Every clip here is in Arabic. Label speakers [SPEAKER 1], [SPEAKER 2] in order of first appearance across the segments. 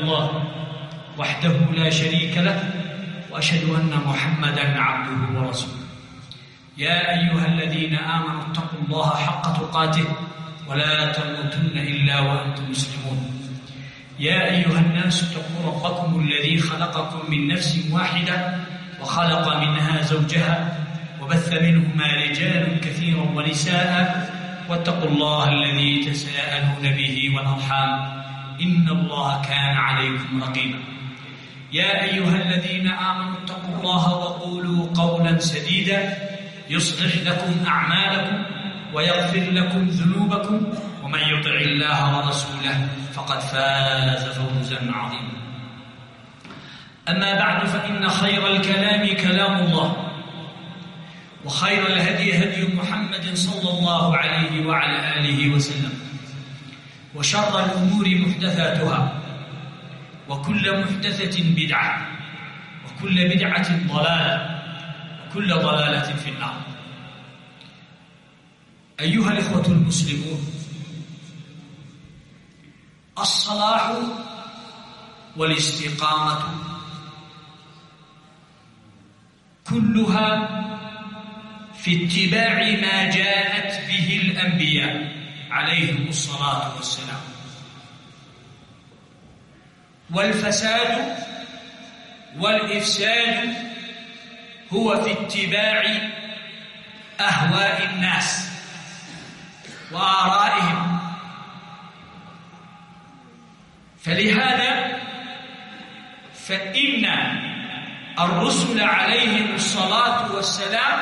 [SPEAKER 1] الله وحده لا شريك له، وأشهد أن محمدًا عبده ورسوله. يا أيها الذين آمنوا اتقوا الله حق تقاته ولا تموتن إلا وأنتم مسلمون. يا أيها الناس اتقوا ربكم الذي خلقكم من نفس واحدة وخلق منها زوجها وبث منهما رجالا كثيرا ونساء، واتقوا الله الذي تساءلون به والأرحام إن الله كان عليكم رقيبا. يا أيها الذين آمنوا اتقوا الله وقولوا قولا سديدا يصلح لكم أعمالكم ويغفر لكم ذنوبكم، ومن يطع الله ورسوله فقد فاز فوزا عظيما. أما بعد، فإن خير الكلام كلام الله، وخير الهدي هدي محمد صلى الله عليه وعلى آله وسلم، وشر الأمور محدثاتها، وكل محدثة بدعة، وكل بدعة ضلالة، وكل ضلالة في النار. أيها الإخوة المسلمون، الصلاح والاستقامة كلها في اتباع ما جاءت به الأنبياء عليهم الصلاة والسلام، والفساد والإفساد هو في اتباع أهواء الناس وآرائهم. فلهذا فإن الرسل عليهم الصلاة والسلام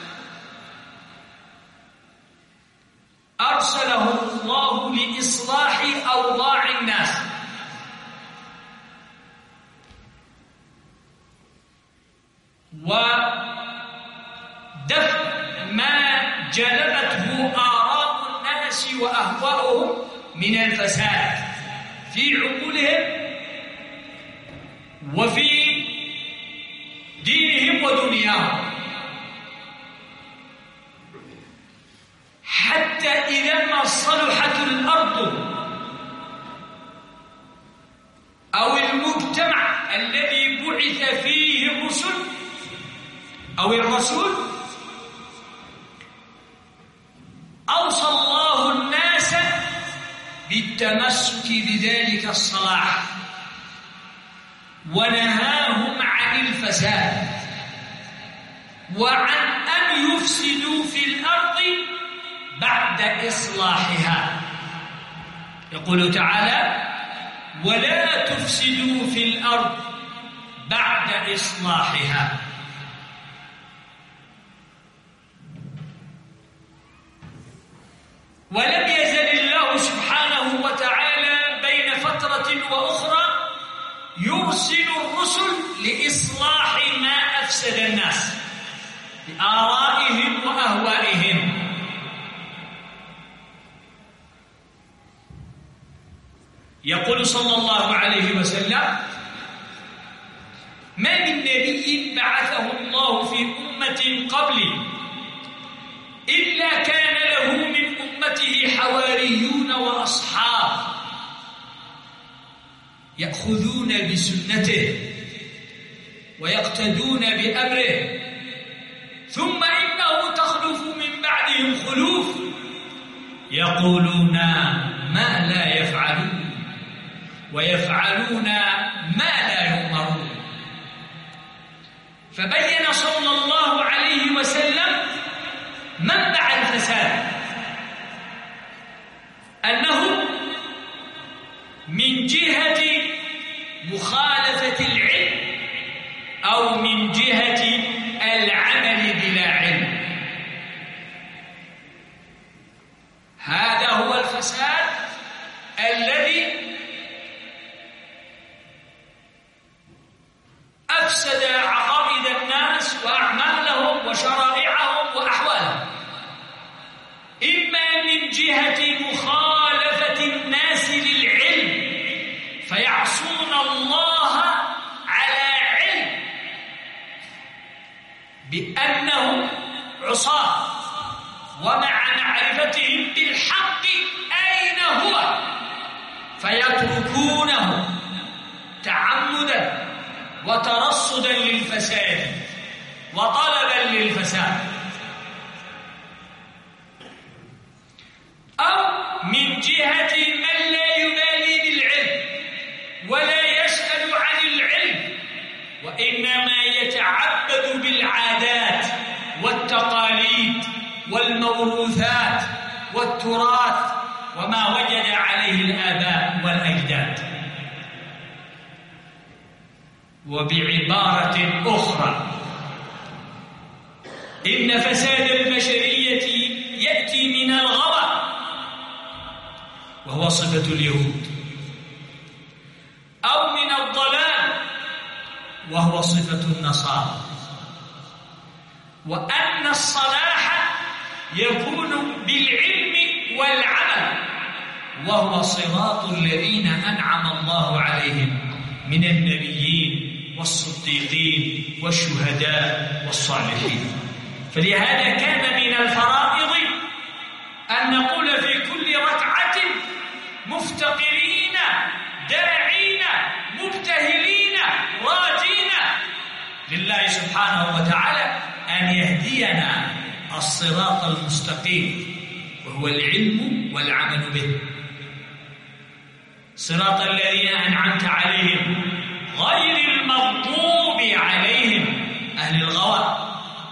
[SPEAKER 1] أرسلهم الله لإصلاح أوضاع الناس، ودفع ما جلبته آراء الناس وأهواؤهم من الفساد في عقولهم وفي دينهم ودنياهم، حتى إذا ما صلحت الأرض أو المجتمع الذي بعث فيه الرسل أو الرسول، أوصى الله الناس بالتمسك بذلك الصلاح، ونهاهم عن الفساد وعن أن يفسدوا في الأرض بعد إصلاحها. يقول تعالى: ولا تفسدوا في الأرض بعد إصلاحها. ولم يزل الله سبحانه وتعالى بين فترة وأخرى يرسل الرسل لإصلاح ما أفسد الناس بآرائهم وأهوائهم. يقول صلى الله عليه وسلم: ما من نبي بعثه الله في أمة قبلي إلا كان له من أمته حواريون وأصحاب يأخذون بسنته ويقتدون بأمره، ثم إنه تخلف من بعدهم خلوف يقولون ما لا يفعلون ويفعلون ما لا يؤمرون. فبين صلى الله عليه وسلم منبع الفساد، أنه من جهة مخالفة العلم أو من جهة العمل بلا علم. هذا هو الفساد الذي أفسد عقائد الناس وأعمالهم وشرائعهم وأحوالهم، إما من جهة مخالفة الناس للعلم فيعصون الله على علم بأنهم عصاة، ومع معرفتهم بالحق أين هو فيتركونه وترصدا للفساد وطلبا للفساد، أو من جهة من لا يبالي بالعلم ولا يسأل عن العلم، وإنما يتعبد بالعادات والتقاليد والموروثات والتراث وما وجد عليه الآباء والأجداد. وبعبارة أخرى، إن فساد البشرية يأتي من الغوى وهو صفة اليهود، أو من الضلال وهو صفة النصارى، وأن الصلاح يكون بالعلم والعمل وهو صراط الذين أنعم الله عليهم من النبيين والصديقين والشهداء والصالحين. فلهذا كان من الفرائض أن نقول في كل ركعة مفتقرين داعين مبتهلين راجين لله سبحانه وتعالى أن يهدينا الصراط المستقيم، وهو العلم والعمل به. صراط الذين أنعمت عليهم غير المغضوب عليهم أهل الغوى.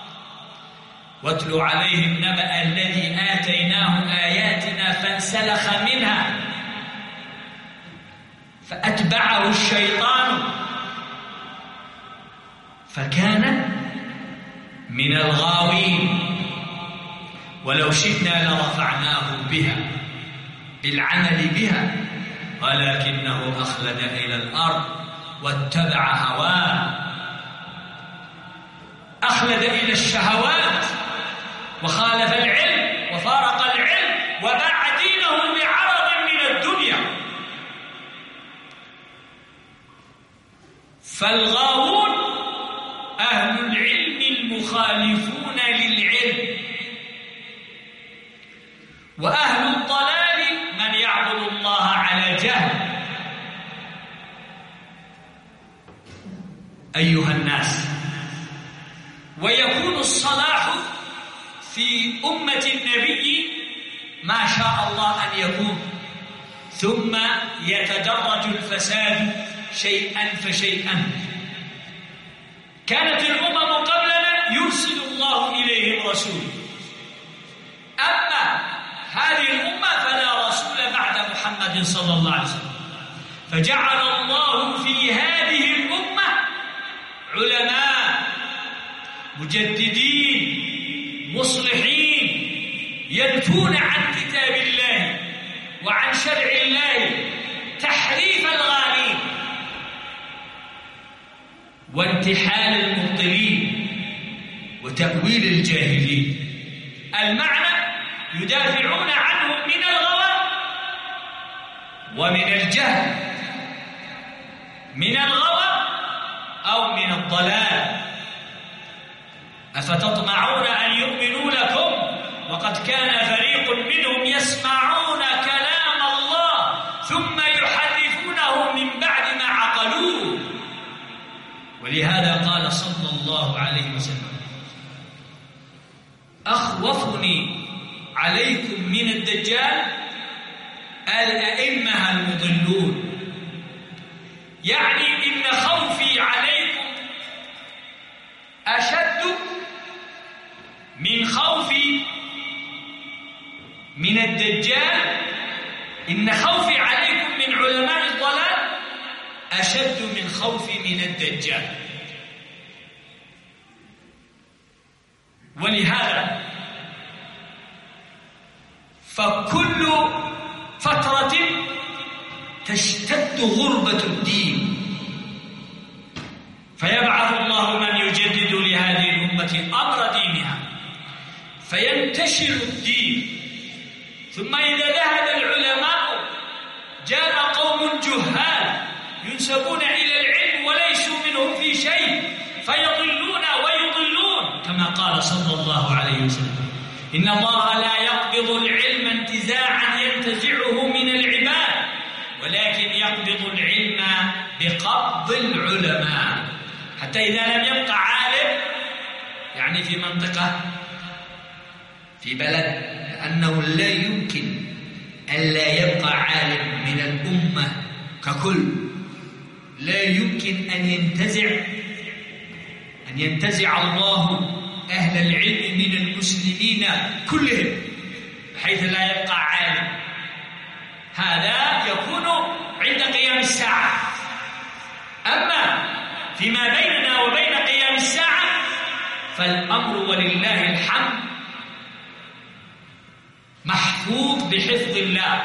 [SPEAKER 1] واتل عليهم نبأ الذي آتيناه آياتنا فانسلخ منها فأتبعه الشيطان فكان من الغاوين. ولو شئنا لرفعناه بها بالعمل بها ولكنه أخلد إلى الأرض واتبع هواه، أخلد إلى الشهوات وخالف العلم وفارق العلم وباع دينه بعرض من الدنيا. فالغاوون أهل العلم المخالفون للعلم، وأهل الضلال من يعبد الله على جهل. أيها الناس، ويكون الصلاح في أمة النبي ما شاء الله أن يكون، ثم يتدرج الفساد شيئا فشيئا. كانت الأمم قبلنا يرسل الله إليهم رسول، أما هذه الأمة فلا رسول بعد محمد صلى الله عليه وسلم، فجعل الله في هذه الأمة علماء مجددين مصلحين ينفون عن كتاب الله وعن شرع الله تحريف الغالين وانتحال المبطلين وتأويل الجاهلين. المعنى يدافعون عنهم من الغوى ومن الجهل، من الغوى أو من الضلال. أفتطمعون أن يؤمنوا لكم وقد كان فريق منهم يسمعون كلام الله ثم يحرفونه من بعد ما عقلوه. ولهذا قال صلى الله عليه وسلم: أخوفني عليكم من الدجال الأئمة المضلون، يعني إن خوفي عليكم أشد من خوفي من الدجال. إن خوفي عليكم من علماء الضلال أشد من خوفي من الدجال. ولهذا فكل فترة تشتد غربة الدين، فيبعث الله من يجدد لهذه الأمة أمر دينها فينتشر الدين. ثم إذا ذهب العلماء جاء قوم جهال ينسبون إلى العلم وليسوا منهم في شيء فيضلون ويضلون، كما قال صلى الله عليه وسلم: إن الله لا يقبض العلم انتزاعا ينتزعه من العباد، ولكن يقبض العلم بقبض العلماء. حتى إذا لم يبقى عالم، يعني في منطقة، في بلد، لأنه لا يمكن ألا يبقى عالم من الأمة ككل، لا يمكن أن ينتزع الله أهل العلم من المسلمين كلهم بحيث لا يبقى عالم. هذا يكون عند قيام الساعة. أما فيما بيننا وبين قيام الساعة فالأمر ولله الحمد محفوظ بحفظ الله،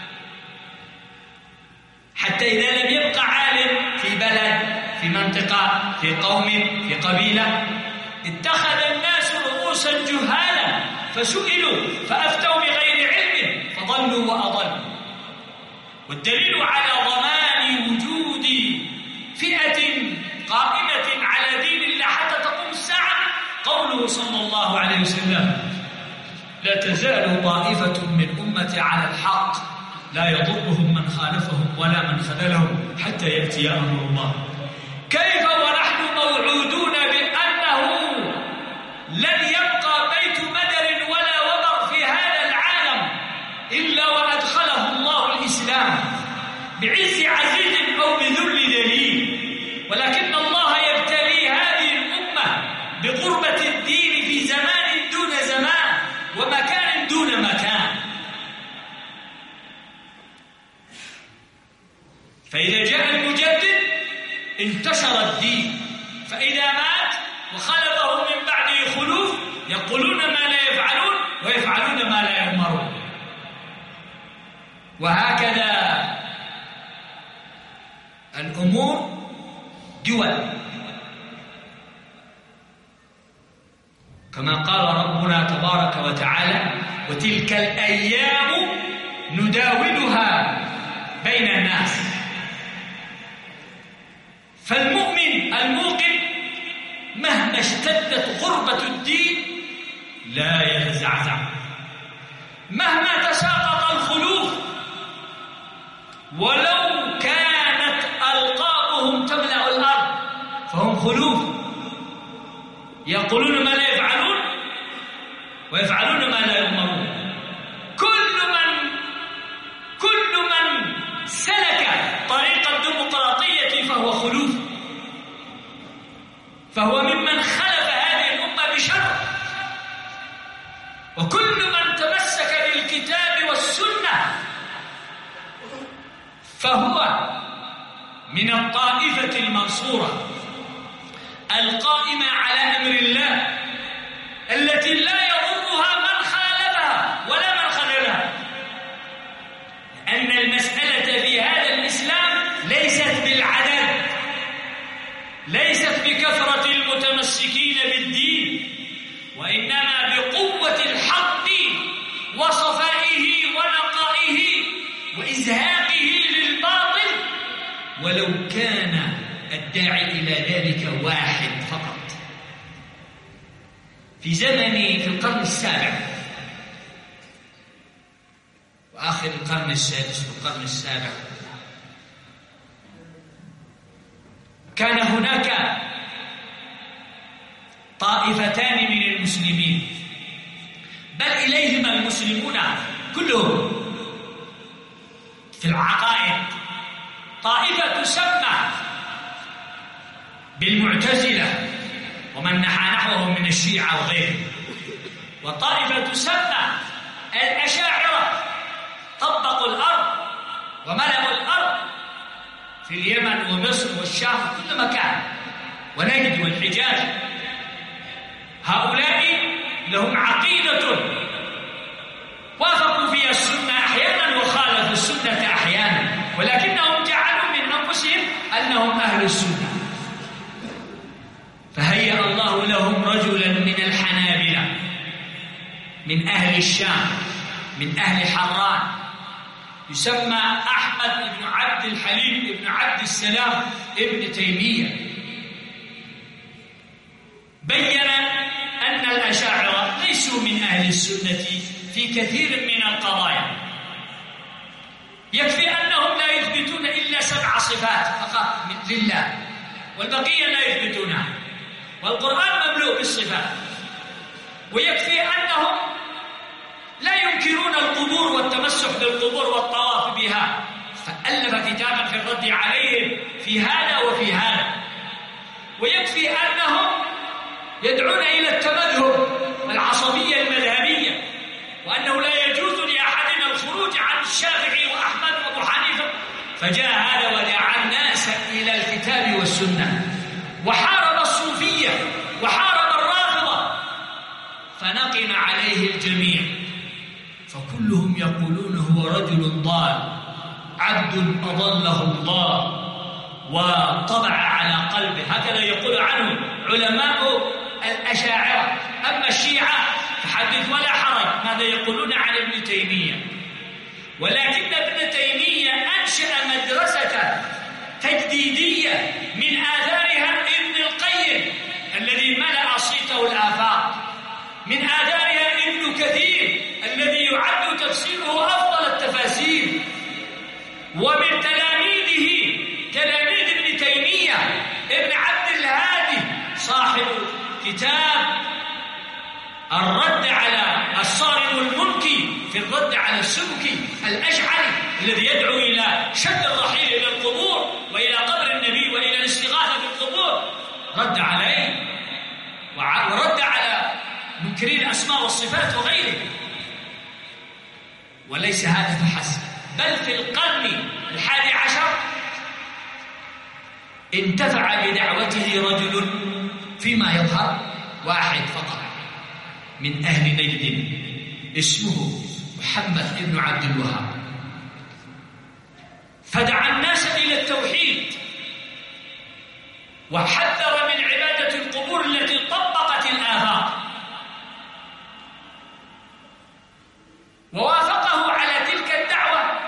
[SPEAKER 1] حتى إذا لم يبقى عالم في بلد، في منطقة، في قوم، في قبيلة، اتخذ الناس رؤوسا جهالا فسئلوا فأفتوا بغير علم فضلوا وأضلوا. والدليل على ضمان وجود فئة قائمة على دين الله حتى تقوم الساعة قوله صلى الله عليه وسلم: لا تزال طائفة من أمتي على الحق لا يضرهم من خالفهم ولا من خذلهم حتى يأتي أمر الله. كيف ونحن موعودون بأنه لن يبقى بيت مدر ولا وبر في هذا العالم إلا وأدخله الله الإسلام بعز عزيز أو بذل دليل، ولكن الله يبتلي هذه الأمة بغربة الدين في زمان دون زمان ومكان دون مكان. فإذا جاء المجدد انتشر الدين، فإذا مات وخلفه من بعده خلوف يقولون ما لا يفعلون ويفعلون ما لا يؤمرون. وهكذا الأمور دول، كما قال ربنا تبارك وتعالى: وتلك الأيام نداولها بين الناس. فالمؤمن الموقن مهما اشتدت غربة الدين لا يتزعزع، مهما تساقط الخلوف، ولو كانت ألقابهم تملأ الأرض فهم خلوف، يقولون ما لا يفعلون ويفعلون ما لا يؤمرون. كل من سلك طريق الديمقراطية فهو خلوف، فهو ممن خلف هذه الأمة بشر. وكل من تمسك بالكتاب والسنة فهو من الطائفة المنصورة القائمة على أمر الله التي لا يضرها من خالفها ولا من خذلها، لأن المسألة في هذا الإسلام ليست بالعدد، ليست بكثرة المتمسكين بالدين، وإنما بقوة الحق وصفائه ونقائه وإزهاقه للباطل، ولو كان الداعي إلى ذلك واحد فقط. في زمني في القرن السابع وآخر القرن السادس والقرن السابع كان هناك طائفتان من المسلمين، بل إليهما المسلمون كلهم في العقائد. طائفة تسمى بالمعتزلة ومن نحى نحوهم من الشيعة وغيرهم، وطائفة تسمى الأشاعرة، طبقوا الأرض وملأوا الأرض في اليمن ومصر والشام وكل مكان ونجد والحجاز. هؤلاء لهم عقيدة وافقوا فيها السنة أحيانا وخالفوا السنة أحيانا، ولكنهم جعلوا من أنفسهم أنهم أهل السنة. فهيأ الله لهم رجلا من الحنابلة، من أهل الشام، من أهل حران، يسمى أحمد بن عبد الحليم بن عبد السلام ابن تيمية. بين أن الأشاعرة ليسوا من أهل السنة في كثير من القضايا، يكفي أنهم لا يثبتون إلا 7 صفات فقط لله، والبقية لا يثبتونها، والقرآن مملوء بالصفات. ويكفي أنهم لا ينكرون القبور والتمسح بالقبور والطواف بها، فألف كتابا في الرد عليهم في هذا وفي هذا. ويكفي أنهم يدعون إلى التمذهب والعصبية المذهبية، وأنه لا يجوز لأحدنا الخروج عن الشافعي وأحمد وأبو حنيفة. فجاء هذا ودعا الناس إلى الكتاب والسنة، وحارب الصوفية وحارب الرافضة، فنقم عليه الجميع، فكلهم يقولون هو رجل ضال عبد أضله الله وطبع على قلبه. هكذا يقول عنه علماء الأشاعرة. أما الشيعة فحدث ولا حرج ماذا يقولون عن ابن تيمية. ولكن ابن تيمية أنشأ مدرسة تجديدية من آثارها ابن القيم الذي ملأ صيته الآفاق، من آثارها ابن كثير الذي يعد تفسيره أفضل التفاسير، ومن تلاميذ ابن تيمية ابن عبد الهادي صاحب كتاب الرد على الصارم المنكي في الرد على السبكي الأشعري الذي يدعو إلى شد الرحيل إلى القبور وإلى قبر النبي وإلى الاستغاثة بالقبور، رد عليه ورد على منكرين الأسماء والصفات وغيره. وليس هذا فحسب، بل في القرن 11 انتفع بدعوته رجل فيما يظهر واحد فقط من أهل نجد اسمه محمد بن عبد الوهاب، فدعا الناس إلى التوحيد وحذر من عبادة القبور التي طبقت الآفاق، ووافقه على تلك الدعوة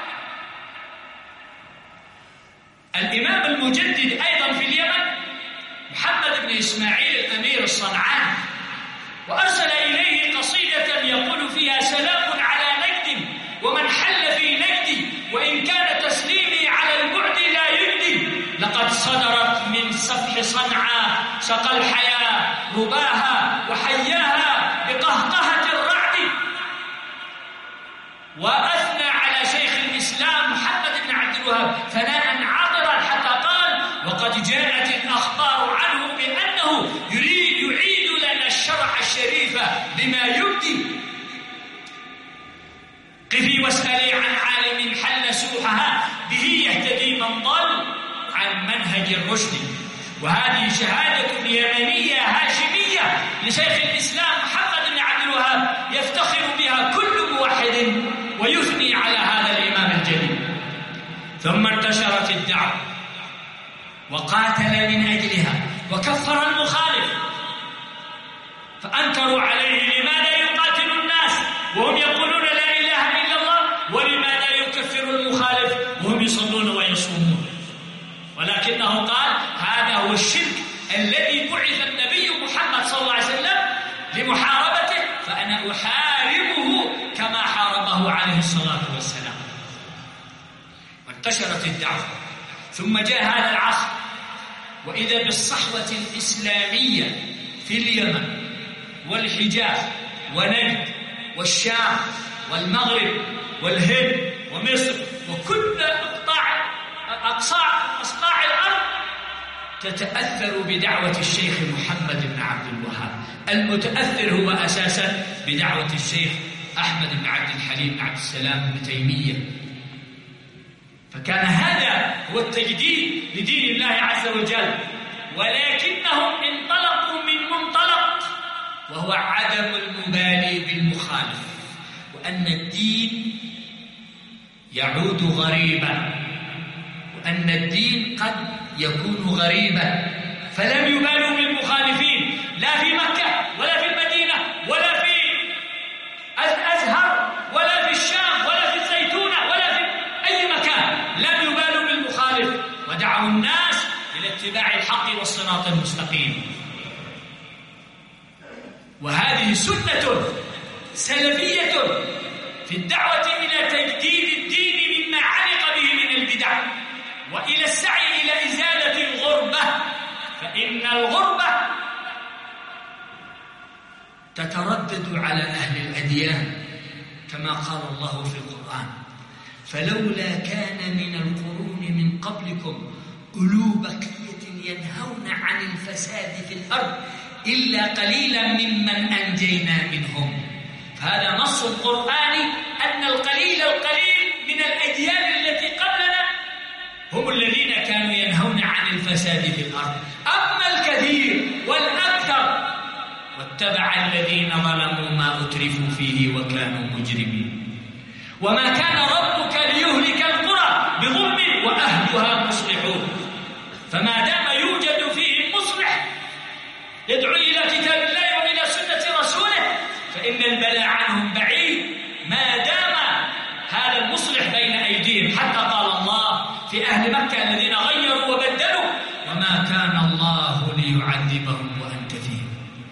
[SPEAKER 1] الإمام المجدد أيضا في اليمن محمد بن إسماعيل الأمير الصنعاني، وأرسل إليه قصيدة يقول فيها: سلام على نجد ومن حل في نجدي، وإن كان تسليمي على البعد لا يجدي، لقد صدرت من سفح صنعاء سقى الحياة رباها وحياها بقهقهة الرعد. وأثنى على شيخ الإسلام محمد بن عبد الوهاب ثناء عاطرا حتى قال: وقد جاءت الأخبار عنه بأنه يعيد لنا الشرع الشريف بما يبدي. قفي واسألي عن عالم حل سوحها، به يهتدي من ضل عن منهج الرشد. وهذه شهادة يمنية هاشمية لشيخ الإسلام محمد بن عبد الوهاب يفتخر بها كل موحد ويثني على هذا الإمام الجليل. ثم انتشرت الدعوة وقاتل من أجلها وكفر المخالف، فأنكروا عليه: لماذا يقاتل الناس وهم يقولون لا إله إلا الله، ولماذا يكفر المخالف وهم يصلون ويصومون؟ ولكنه قال: هذا هو الشرك الذي بعث النبي محمد صلى الله عليه وسلم لمحاربته، فأنا أحاربه كما حاربه عليه الصلاة والسلام. وانتشرت الدعوة. ثم جاء هذا العصر وإذا بالصحوة الإسلامية في اليمن والحجاز ونجد والشام والمغرب والهند ومصر وكل أقصاع الأرض تتأثر بدعوة الشيخ محمد بن عبد الوهاب. المتأثر هو أساسا بدعوة الشيخ أحمد بن عبد الحليم بن عبد السلام بن تيمية. فكان هذا هو التجديد لدين الله عز وجل، ولكنهم انطلقوا من منطلق وهو عدم المبالي بالمخالف، وأن الدين يعود غريبا، وأن الدين قد يكون غريبا، فلم يبالوا بالمخالفين لا في مكة ولا في المدينة ولا في الأزهر ولا في الشام ولا في الزيتونة ولا في أي مكان، لم يبالوا بالمخالف، ودعوا الناس إلى اتباع الحق والصراط المستقيم. وهذه سنة سلفية في الدعوة إلى تجديد الدين مما علق به من البدع، وإلى السعي إلى إزالة الغربة تتردد على أهل الأديان كما قال الله في القرآن: فلولا كان من القرون من قبلكم أولو بقية ينهون عن الفساد في الأرض إلا قليلا ممن أنجينا منهم. فهذا نص قرآني أن القليل من الأديان التي قبلنا هم الذين كانوا ينهون عن الفساد في الأرض. أما الكثير والأكثر واتبع الذين ظلموا ما أترفوا فيه وكانوا مجرمين. وما كان ربك ليهلك القرى بظلم وأهلها مصلحون. فما دام يوجد فيه مصلح يدعو إلى كتاب الله وإلى سنة رسوله فإن البلاء عنهم بعيد ما دام هذا المصلح بين أيديهم. حتى قال الله في أهل مكة الذين غيروا وبدلوا: وما كان الله ليعذبهم وأنت فيهم.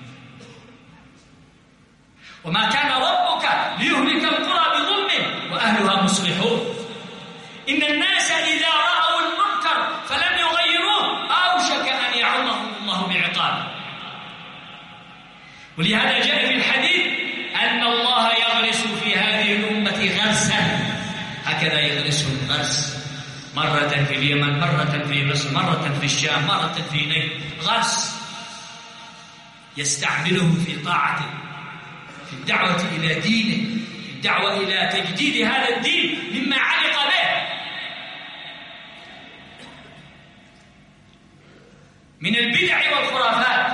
[SPEAKER 1] وما كان ربك ليهلك القرى بظلم وأهلها مصلحون. إن الناس إذا رأوا المنكر فلم يغيروه أوشك أن يعمهم الله بعقابه. ولهذا جاء في الحديث أن الله يغرس في هذه الأمة غرسا، هكذا يغرسه الغرس، مرة في اليمن، مرة في مصر، مرة في الشام، مرة في نجد، غرس يستعمله في طاعته، في الدعوة إلى دينه، في الدعوة إلى تجديد هذا الدين مما علق به من البدع والخرافات.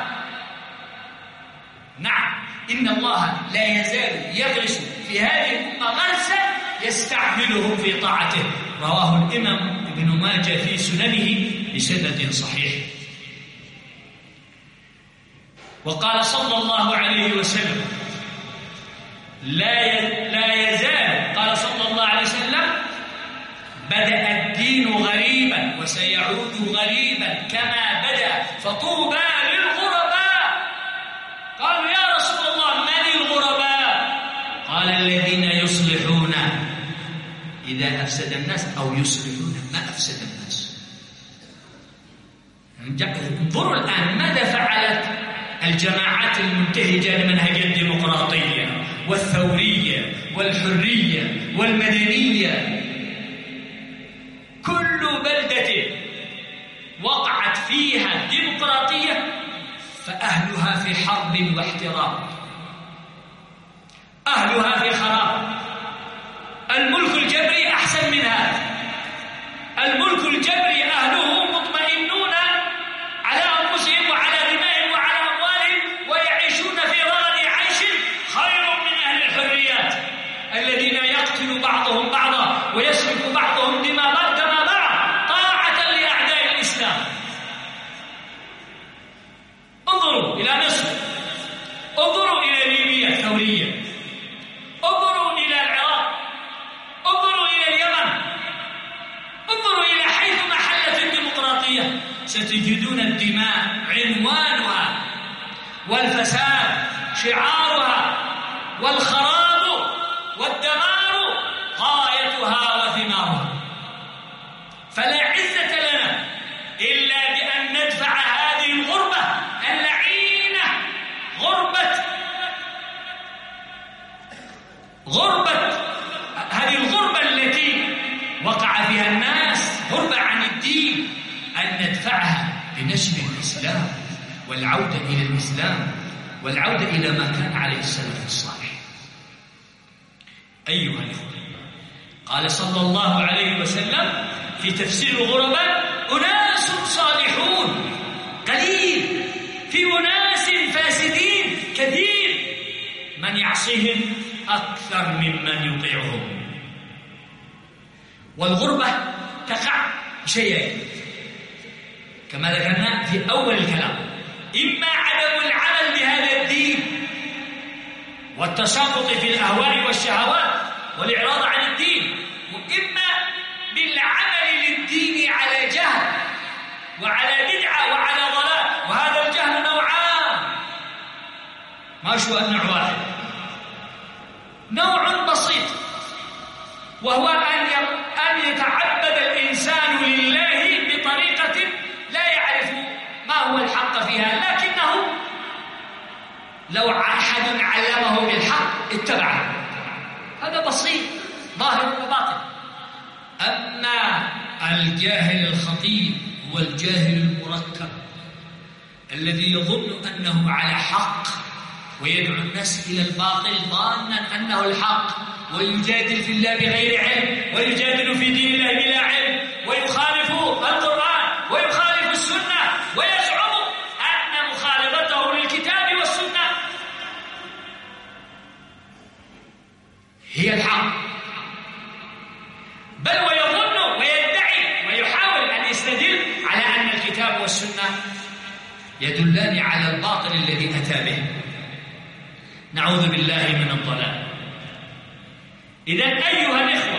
[SPEAKER 1] نعم، إن الله لا يزال يغرس في هذه الأمة غرسا يستعمله في طاعته. رواه الإمام ابن ماجه في سننه بسند صحيح. وقال صلى الله عليه وسلم: لا يزال، قال صلى الله عليه وسلم: بدأ الدين غريبا وسيعود غريبا كما بدأ فطوبى للغرباء. قالوا: يا رسول الله من الغرباء؟ قال: الذين يصلحون إذا أفسد الناس أو يصلحون ما أفسد الناس. انظروا الآن ماذا فعلت الجماعات المنتهجة لمنهج الديمقراطية والثورية والحرية والمدنية. كل بلدة وقعت فيها الديمقراطية فأهلها في حرب واحتراب، أهلها في خراب. الملك الجبري أحسن من هذا. الملك الجبري أهله مطمئنون على أنفسهم وعلى دمائهم وعلى أموالهم ويعيشون في رغد عيش خير من أهل الحريات الذين يقتل بعضهم بعضا ويسفك بعضهم دماء بعض طاعة لأعداء الإسلام. انظروا إلى مصر، انظروا إلى ليبيا الثورية، انظروا إلى العراق، انظروا إلى اليمن، انظروا إلى حيث محلت الديمقراطية ستجدون الدماء عنوانها والفساد شعارها والخراب والدمار غايتها وثمارها. فلا عزة لنا إلا بأن ندفع هذه الغربة اللعينة، هذه الغربة التي وقع فيها الناس، غربة عن الدين، أن ندفعها بنشر الإسلام والعودة إلى الإسلام والعودة إلى ما كان عليه السلف الصالح. أيها الأخوة، قال صلى الله عليه وسلم في تفسير الغرباء: أناس صالحون قليل في أناس فاسدين كثير، من يعصيهم أكثر ممن يطيعهم. والغربة تقع شيئين كما ذكرنا في أول الكلام: إما عدم العمل بهذا الدين والتساقط في الأهواء والشهوات والإعراض عن الدين، وإما بالعمل للدين على جهل وعلى بدعة وعلى ضلال. وهذا الجهل نوعان، ما شو نوع واحد، نوع بسيط وهو أن يتعبد الإنسان لله بطريقة لا يعرف ما هو الحق فيها، لكنه لو أحد علمه بالحق اتبعه، هذا بسيط ظاهر وباطن. أما الجاهل الخطير والجاهل المركب الذي يظن أنه على حق ويدعو الناس إلى الباطل ظانا أنه الحق، ويجادل في الله بغير علم، ويجادل في دين الله بلا علم، ويخالف القرآن ويخالف السنة، ويزعم أن مخالفته للكتاب والسنة هي الحق، بل ويظن ويدعي ويحاول أن يستدل على أن الكتاب والسنة يدلان على الباطل الذي أتى به. نعوذ بالله من الضلال. إذن أيها الإخوة،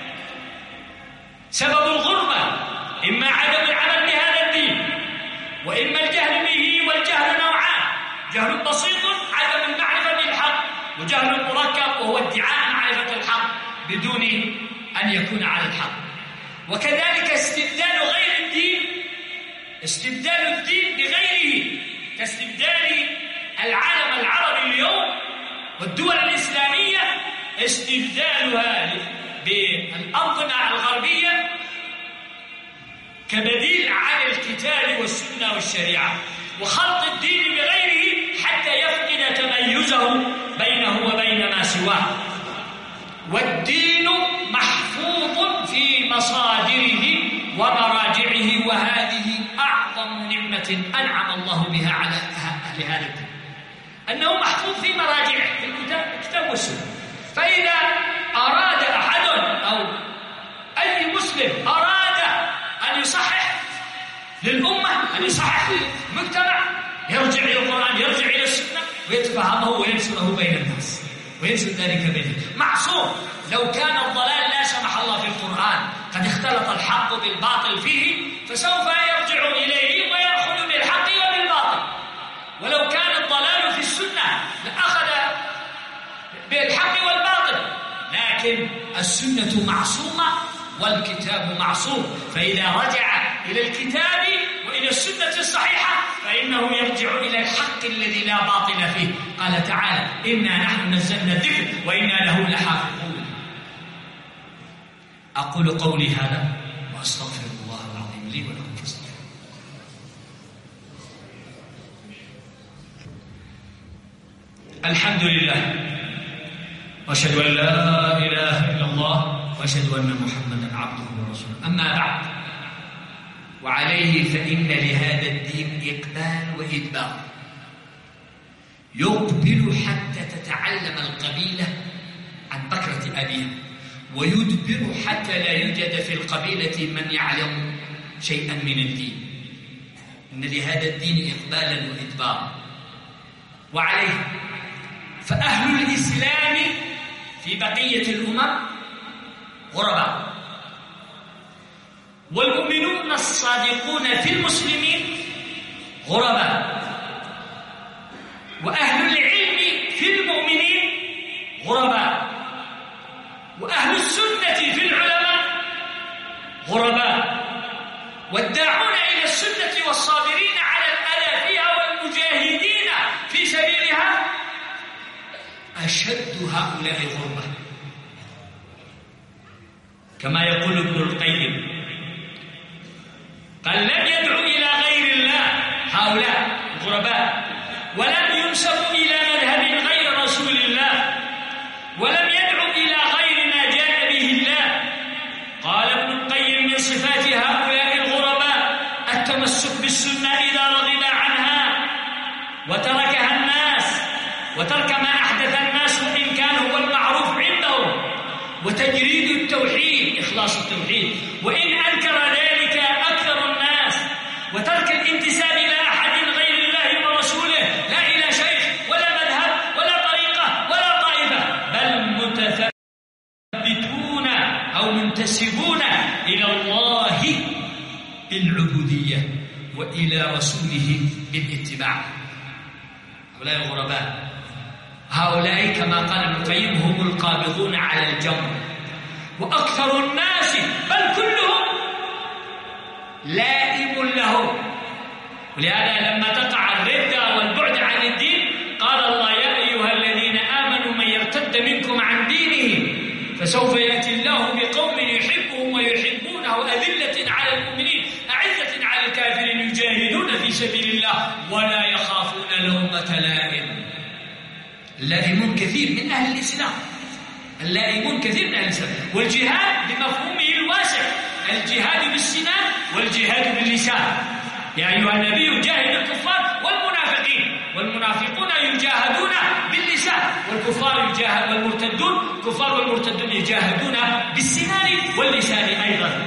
[SPEAKER 1] سبب الغربة إما عدم العمل بهذا الدين، وإما الجهل به، والجهل نوعان: جهل بسيط عدم المعرفة بالحق، وجهل مركب وهو ادعاء معرفة الحق بدون أن يكون على الحق. وكذلك استبدال غير الدين، استبدال الدين بغيره، كاستبدال العالم العربي اليوم والدول الإسلامية، استبدالها بالأنظمة الغربية كبديل عن الكتاب والسنة والشريعة، وخلط الدين بغيره حتى يفقد تميزه بينه وبين ما سواه. والدين محفوظ في مصادره ومراجعه، وهذه أعظم نعمة أنعم الله بها على أهل هذا الدين، أنه محفوظ في مراجعه، في الكتاب والسنة. فإذا أراد أحد أو أي مسلم أراد أن يصحح للأمة، أن يصحح للمجتمع، يرجع إلى القرآن، يرجع إلى السنة، ويتفهمه وينشره بين الناس، وينشر ذلك بينهم. معصوم. لو كان الضلال لا سمح الله في القرآن قد اختلط الحق بالباطل فيه، فسوف يرجع إليه ويأخذ بالحق وبالباطل. ولو كان الضلال في السنة لأخذ بالحق والباطل، لكن السنة معصومة والكتاب معصوم، فإذا رجع إلى الكتاب وإلى السنة الصحيحة فإنه يرجع إلى الحق الذي لا باطل فيه. قال تعالى: إنا نحن نزلنا الذكر وإنا له لحافظون. أقول قولي هذا وأستغفر الله العظيم لي ولكم فاستغفروه. الحمد لله، وأشهد أن لا إله إلا الله، وأشهد أن محمدا عبده ورسوله. أما بعد، وعليه فإن لهذا الدين إقبال وإدبار. يقبل حتى تتعلم القبيلة عن بكرة أبيها، ويدبر حتى لا يوجد في القبيلة من يعلم شيئا من الدين. إن لهذا الدين إقبالا وإدبارا. وعليه فأهل الإسلام في بقية الأمم غرباء، والمؤمنون الصادقون في المسلمين غرباء، وأهل العلم في المؤمنين غرباء، وأهل السنة في العلماء غرباء، والداعون إلى السنة والصابرين على الأذى فيها والمجاهدين في سبيلها أشد هؤلاء غربة. كما يقول ابن القيم: قال: لم يدعو إلى غير الله هؤلاء غرباء، ولم ينسبوا إلى مذهب غير رسول الله، ولم يدعو إلى غير ما جاء به الله. قال ابن القيم: من صفات هؤلاء الغرباء التمسك بالسنة إذا رغب عنها وتركها الناس، وترك ما أحدث الناس وإن كان هو المعروف عندهم، وتجريد التوحيد، إخلاص التوحيد، وإن أنكر ذلك أكثر الناس، وترك الانتساب إلى أحد غير الله ورسوله، لا إلى شيخ ولا مذهب ولا طريقة ولا طائفة، بل متثبتون أو منتسبون إلى الله بالعبودية وإلى رسوله بالاتباع. هؤلاء الغرباء، هؤلاء كما قال ابن القيم هم القابضون على الجمر، وأكثر الناس بل كلهم لائم لهم. ولهذا لما تقع الردة والبعد عن الدين قال الله: يا أيها الذين آمنوا من يرتد منكم عن دينه فسوف يأتي الله بقوم يحبهم ويحبونه أذلة على المؤمنين أعزة على الكافرين يجاهدون في سبيل الله ولا يخافون لومة لائم. اللائمون كثير من أهل الإسلام، اللائمون كثير من أهل الإسلام. والجهاد بمفهومه الواسع، الجهاد بالسنان والجهاد باللسان. يا أيها النبي جاهد الكفار والمنافقين، والمنافقون يجاهدون باللسان، والكفار والمرتدون كفار والمرتدون يجاهدون بالسنان واللسان أيضا.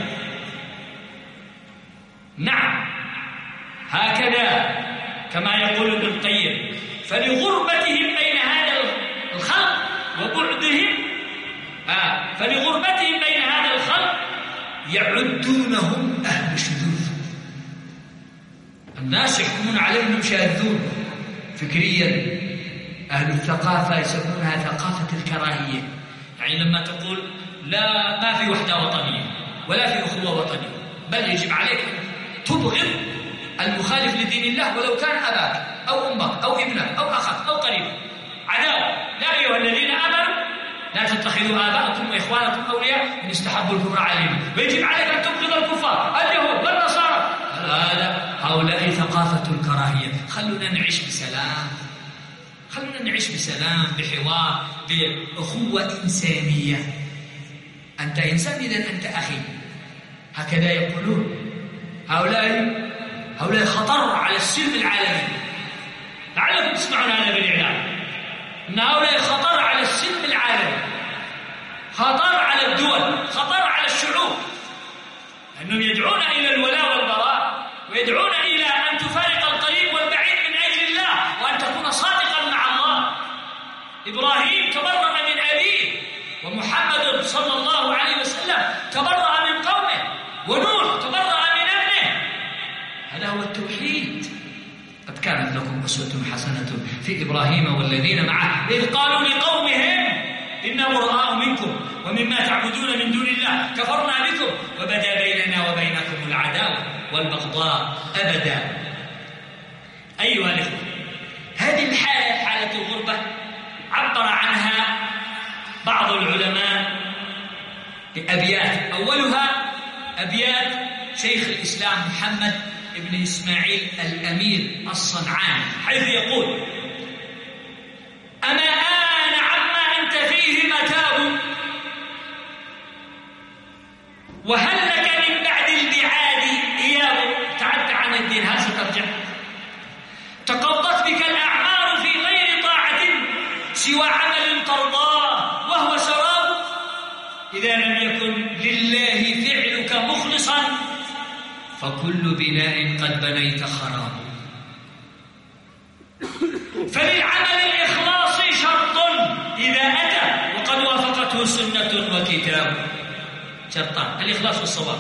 [SPEAKER 1] نعم، هكذا كما يقول ابن القيم: فلغربتهم بين هذا الخلق وبعدهم فلغربتهم بين هذا الخلق يعدونهم أهل الشذوذ. الناس يحكمون عليهم شاذون فكريا، أهل الثقافة يسمونها ثقافة الكراهية. يعني لما تقول لا، ما في وحدة وطنية ولا في أخوة وطنية، بل يجب عليك أن تبغض المخالف لدين الله ولو كان أباك أو أمك أو ابنك أو أخك أو قريبك. عداوة. لا أيها الذين آمنوا لا تتخذوا آباءكم وإخوانكم أولياء إن استحبوا الكفر على الإيمان. ويجب عليك أن تبغض الكفار اليهود والنصارى. لا، هؤلاء ثقافة الكراهية. خلونا نعيش بسلام، خلونا نعيش بسلام، بحوار، بأخوة إنسانية. أنت إنسان إذا أنت أخي، هكذا يقولون. هؤلاء خطر على السلم العالمي. لعلكم تسمعون هذا بالإعلام، أن هؤلاء خطر على السلم العالمي، خطر على الدول، خطر على الشعوب، أنهم يدعون إلى الولاء والبراء، ويدعون إلى أن تفارق القريب والبعيد من أجل الله، وأن تكون صادقا مع الله. إبراهيم تبرأ من أبيه، ومحمد صلى الله عليه وسلم تبرأ من قومه، ونوح تبرأ من ابنه. هذا هو التوحيد. قد كانت لكم أسوة حسنة في إبراهيم والذين معه إذ قالوا لقومهم إنا براء منكم ومما تعبدون من دون الله كفرنا بكم وبدا بيننا وبينكم العداوة والبغضاء أبدا. أيها الإخوة، هذه الحالة، حالة الغربة، عبر عنها بعض العلماء بأبيات. أولها أبيات شيخ الإسلام محمد ابن إسماعيل الأمير الصنعاني، حيث يقول: أما آن عما أنت فيه متاب، وهل لك من بعد البعاد إياب. تعدت عن الدين، هل سترجع؟ تقضت بك الأعمار في غير طاعة سوى عمل ترضاه وهو سراب. إذا لم يكن لله فعلك مخلصا فكل بناء قد بنيت خراب. فللعمل الإخلاص شرط إذا أتى وقد وافقته سنة وكتاب. شرطان: الإخلاص والصواب.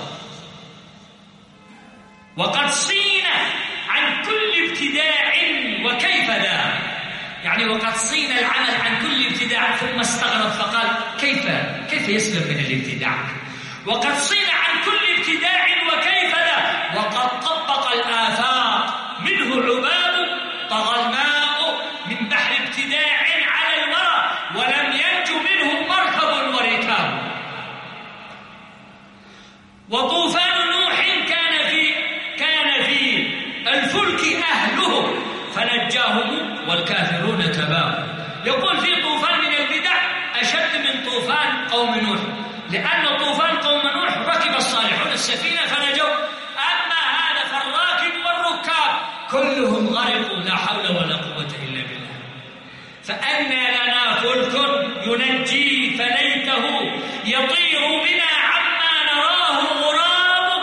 [SPEAKER 1] وقد صين عن كل ابتداع وكيف ذا، يعني وقد صين العمل عن كل ابتداع، ثم استغرب فقال: كيف يسلم من الابتداع؟ وقد صين عن كل ابتداع وكيف ذا، وقد طبق الآفاق منه عباب، طغى الماء من بحر ابتداع على الورى ولم ينج منه مركب وركاب. وطوفان نوح كان في الفلك أهله فنجاهم والكافرون تباهوا. يقول في طوفان من البدع أشد من طوفان قوم نوح، لأن طوفان قوم نوح ركب الصالحون السفينة فنجوا، أما هذا فالراكب والركاب كلهم غرقوا، لا حول ولا قوة إلا بالله. فأنى لنا فلك ينجي فليته يطير بنا عما نراه غراب،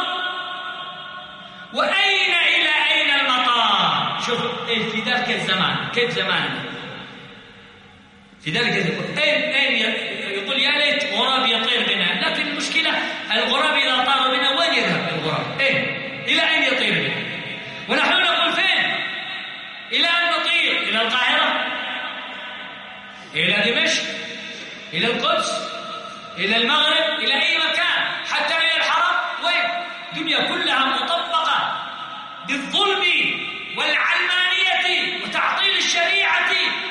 [SPEAKER 1] وأين إلى أين المطار. شوف في ذلك الزمان، كيف زماننا في ذلك الزمان، أين يقول يا ليت غراب يطير بنا، لكن المشكلة الغراب إذا طار بنا وين يذهب الغراب؟ إلى أين يطير بنا؟ ونحن نقول فين؟ إلى أن نطير إلى القاهرة، إلى دمشق، إلى القدس، إلى المغرب، إلى أي مكان، حتى إلى الحرم. وين؟ الدنيا كلها مطبقة بالظلم والعلمانية وتعطيل الشريعة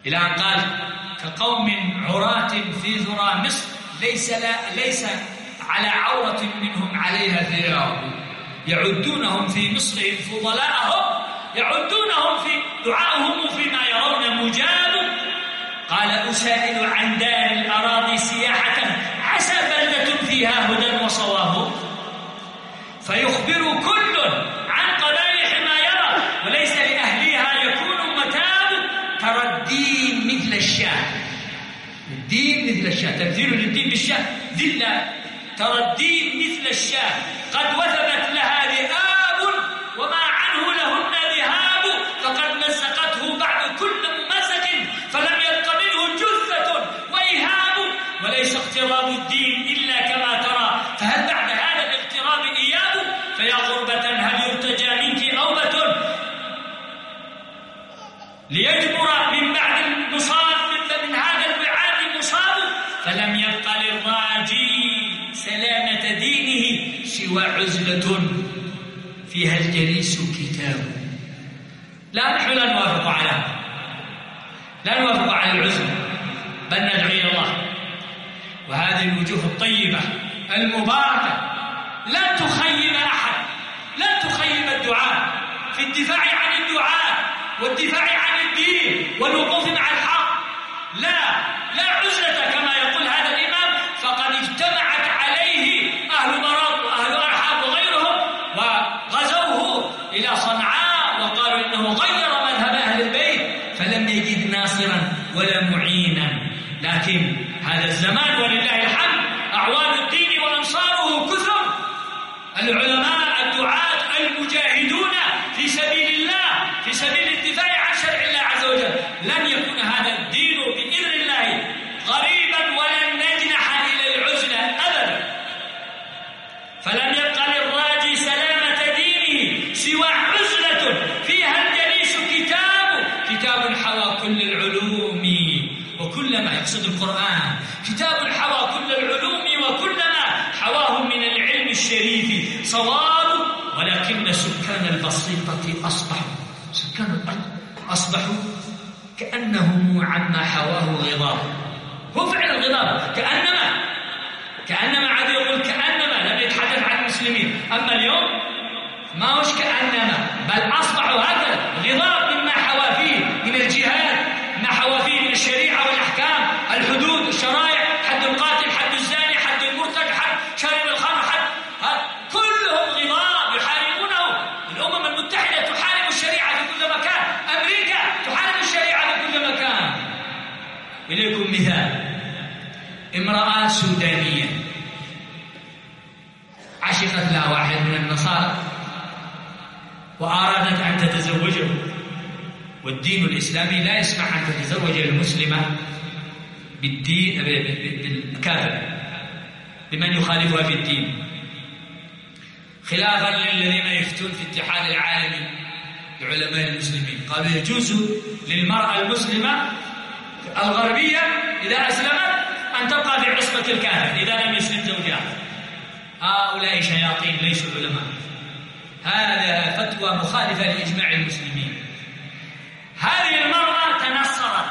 [SPEAKER 1] إلى أن قال: كقوم عراة في ذرى مصر ليس على عورة منهم عليها ثياب يعدونهم في مصرهم فضلاءهم يعدونهم في دعائهم فيما يرون مجاب. قال: أسائل عن دار الأراضي سياحة عسى بلدة فيها هدى وصواب، فيخبر كل عن قبائح ما يرى وليس لأهلها يكون متاب. ترى الدين مثل الشاه، الدين مثل الشاه، تمثيل للدين بالشاه ذلة. ترى الدين مثل الشاه قد وثبت لها ذئاب وما عنه لهن ذهاب، فقد مزقته بعد كل ممزق فلم يبق منه جثة وإهاب. وليس اقتراب الدين إلا كما ترى، فهل بعد هذا الاقتراب إياب؟ فيا غربة هل يرتجى منك أوبة ليجبر من بعد المصاب من هذا الوعاد المصاب؟ فلم يبق للراجي سلامة دينه سوى عزلة فيها الجليس كتاب. نحن لا نوافق على العزلة، بل ندعو إلى الله. وهذه الوجوه الطيبة المباركة لن تخيب أحد، لن تخيب الدعاء في الدفاع عن الدعاء والدفاع عن الدين والوقوف مع الحق. لا عزلة كما يقول هذا الإمام، فقد اجتمعت عليه أهل مراد وأهل أرحاب وغيرهم وغزوه إلى صنعاء وقالوا إنه غير مذهب أهل البيت، فلم يجد ناصرا ولا معينا. لكن هذا الزمان ولله الحمد أعوان الدين وأنصاره كثر، العلماء الدعاة المجاهدون في سبيل الله، في سبيل الدفاع عن شرع الله عز وجل. لن يكون هذا الدين بإذن الله غريبا ولن نجنح إلى العزلة أبدا. فلم يبق للراجي سلامة دينه سوى عزلة فيها الجليس كتاب حوى كل العلوم وكل ما يقصد القرآن، كتاب حوى كل العلوم وكل ما حواه من العلم الشريف صواب. ولكن سكان البسيطة سكان الأرض أصبحوا كأنهم عما حواه غضاب. هو فعلا غضاب، كأنما عاد يقول كأنما لم يتحدث عن المسلمين. أما اليوم ما هوش كأنما، بل أصبحوا هكذا غضاب مما حوى فيه من الجهاد، ما حوى فيه من الشريعة والأحكام، الحدود، الشرائع، حد القاتل، حد الزاني، حد المرتد، حد شارب الخمر، كلهم غضاب يحاربونه. الأمم المتحدة تحارب الشريعة في كل مكان، أمريكا تحارب الشريعة في كل مكان. إليكم مثال: امرأة سودانية عشقت لها واحد من النصارى وأرادت أن تتزوجه، والدين الإسلامي لا يسمح أن تتزوج المسلمة بالكافر، بمن يخالفها في الدين، خلافا للذين يفتون في الاتحاد العالمي لعلماء المسلمين. قالوا يجوز للمرأة المسلمة الغربية إذا أسلمت أن تبقى في عصبة الكافر إذا لم يسلم زوجها. هؤلاء شياطين ليسوا علماء. هذا فتوى مخالفة لإجماع المسلمين. هذه المرأة تنصرت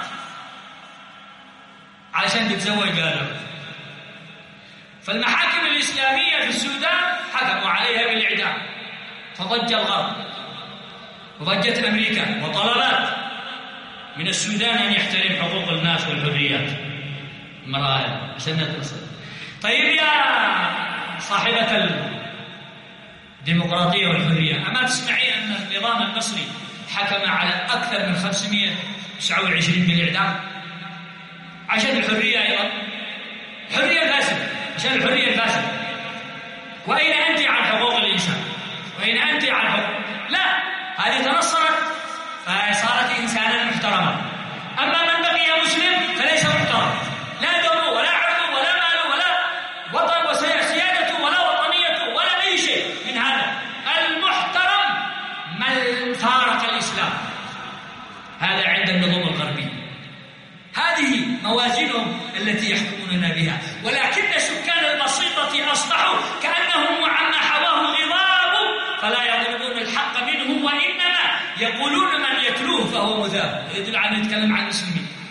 [SPEAKER 1] علشان تتزوج بهذا، فالمحاكم الإسلامية في السودان حكموا عليها بالإعدام، فضج الغرب وضجت أمريكا وطلبت من السودان أن يحترم حقوق الناس والحريات. المرأة سنة مصر. طيب يا صاحبة الديمقراطية والحرية، أما تسمعي أن النظام المصري حكم على أكثر من 529 بالإعدام عشان الحرية أيضا؟ الحرية الفاسدة، عشان الحرية الفاسدة. وأين أنت عن حقوق الإنسان؟ وأين أنت عن حقوق؟ لا، هذه تنصرت فصارت إنسانا محترما. أما من بقي مسلم فليس محترم، لا دم ولا عرض ولا مال ولا وطن وسيادة ولا وطنية ولا أي شيء من هذا. المحترم من فارق الإسلام، هذا عند النظم الغربي. هذه موازينهم التي يحكموننا بها. ولكن سكان البسيطة أصبحوا كأنهم عما حواه غضاب، فلا يضربون الحق منه وإنما يقولون من يتلوه فهو مذاب. يدل على يتكلم عن المسلمين.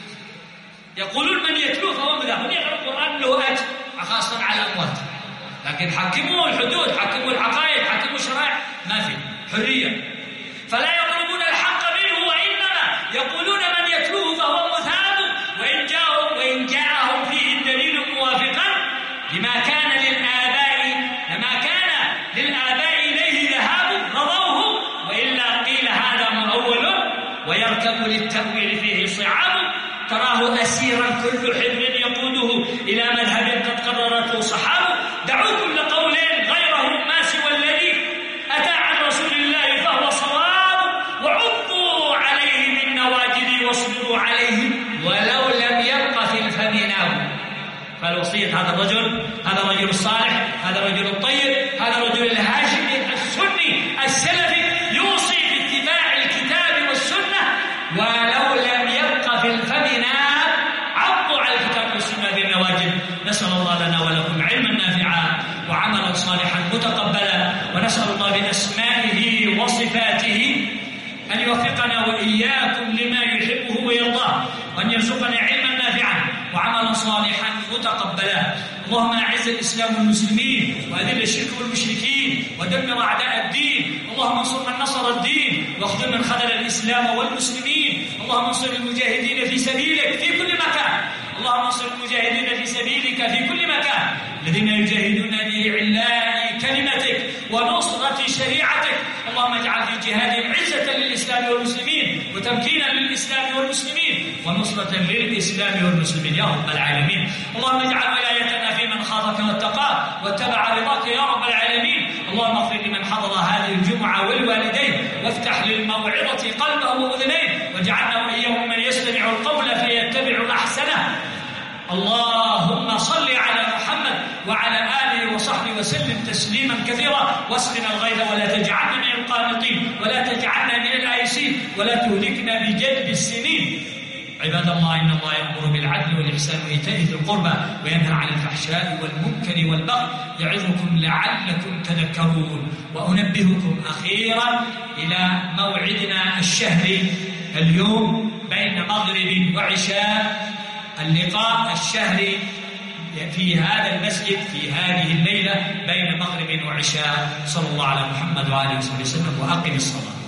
[SPEAKER 1] يقولون من يتلوه فهو مذهب، من يقرأ القرآن له أجر، خاصة على الأموات. لكن حكموا الحدود، حكموا العقائد، حكموا الشرائع، ما في حرية. فلا يطلبون الحق منه، وإنما يقولون من يتلوه فهو مثاب، وإن جاءهم فيه الدليل موافقا لما كان للآباء إليه ذهاب رضوه، وإلا قيل هذا مؤول ويركب للتأويل فيه صعاب. تراه أسيرا كل حبر يقوده إلى مذهب قد قررته صحابه. دعوا كل قول غيره ما سوى الذي أتى عن رسول الله فهو صواب، وعضوا عليه بالنواجذ واصبروا عليه ولو لم يبق في الفم ناب. فالوصية هذا الرجل الصالح، هذا الرجل الطيب، هذا الرجل الهاشمي السني السلفي يوصي باتباع الكتاب والسنة ولو لم يبق في الفم ناب. عضوا على الكتاب والسنة بالنواجذ. نسأل الله لنا ولكم علما نافعا وعملا صالحا متقبلا، ونسأل الله بأسمائه وصفاته أن يوفقنا وإياكم لما يحبه ويرضاه، وأن يرزقنا علما نافعا وعملا صالحا متقبلا. اللهم أعز الإسلام والمسلمين، وأذل الشرك والمشركين، ودمر أعداء الدين. اللهم انصر من نصر الدين، واخذل من خذل الإسلام والمسلمين. اللهم انصر المجاهدين في سبيلك في كل مكان. اللهم انصر المجاهدين في سبيلك في كل مكان، الذين يجاهدون لإعلاء كلمتك ونصرة شريعتك. اللهم اجعل في جهادهم عزة للإسلام والمسلمين، وتمكينا للإسلام والمسلمين، ونصرة للإسلام والمسلمين يا رب العالمين. اللهم اجعل ولايتنا في من خافك واتقاك واتبع رضاك يا رب العالمين. اللهم اغفر لمن حضر هذه الجمعة والوالدين، وافتح للموعظة قلبه وأذنيه، واجعلنا وإياهم من يستمع القول فيتبع أحسنه. اللهم صل على محمد وعلى آله وصحبه وسلم تسليما كثيرا، واسقنا الغيث ولا تجعلنا من القانطين، ولا تجعلنا من الآيسين، ولا تهلكنا بجلب السنين. عباد الله، إن الله يأمر بالعدل والإحسان وإيتاء ذي القربى، وينهى عن الفحشاء والمنكر والبغي، يعظكم لعلكم تذكرون. وأنبهكم أخيرا إلى موعدنا الشهري اليوم بين مغرب وعشاء، اللقاء الشهري في هذا المسجد في هذه الليلة بين مغرب وعشاء. صلى الله على محمد وآله وصحبه وسلم، وأقم الصلاة.